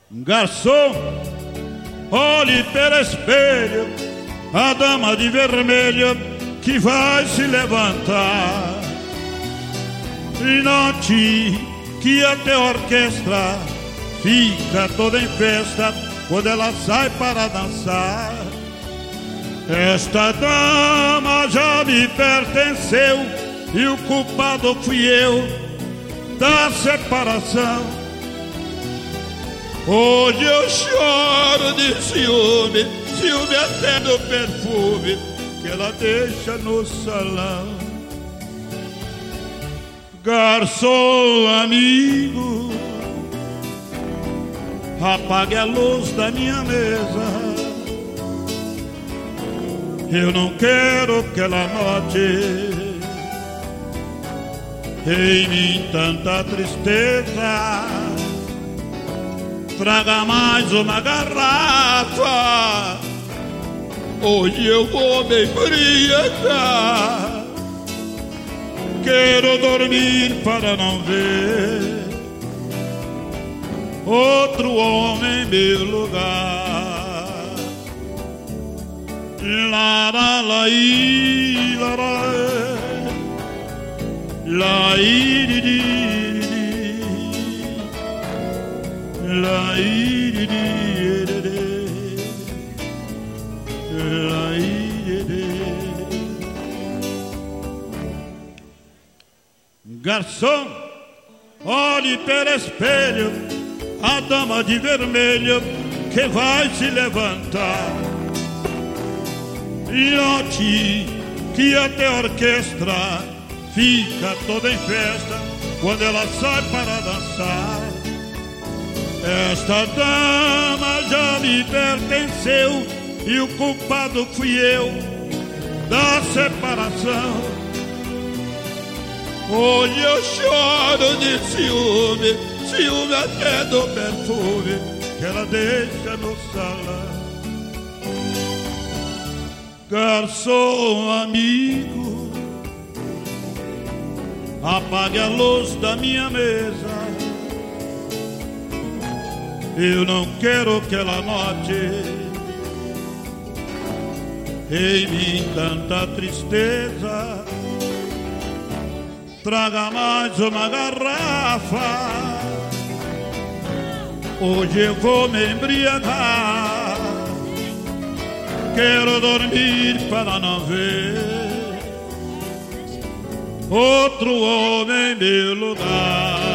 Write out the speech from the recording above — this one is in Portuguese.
Garçom, olhe pelo espelho a dama de vermelho que vai se levantar. E note que até a orquestra fica toda em festa quando ela sai para dançar. Esta dama já me pertenceu e o culpado fui eu da separação. Hoje eu choro de ciúme, ciúme até do perfume que ela deixa no salão. Garçom amigo, apague a luz da minha mesa. Eu não quero que ela note em mim tanta tristeza. Traga mais uma garrafa, hoje eu vou me embriagar. Quero dormir para não ver outro homem em meu lugar. La la la i, la la la i di di. La i di di, la i di. Garçom, olhe pelo espelho a dama de vermelho que vai se levantar. E note que até a orquestra fica toda em festa quando ela sai para dançar. Esta dama já me pertenceu e o culpado fui eu da separação. Hoje eu choro de ciúme, ciúme até do perfume que ela deixa no salão. Garçom amigo, apague a luz da minha mesa. Eu não quero que ela note em mim tanta tristeza. Traga mais uma garrafa, hoje eu vou me embriagar. Quero dormir para não ver outro homem em meu lugar.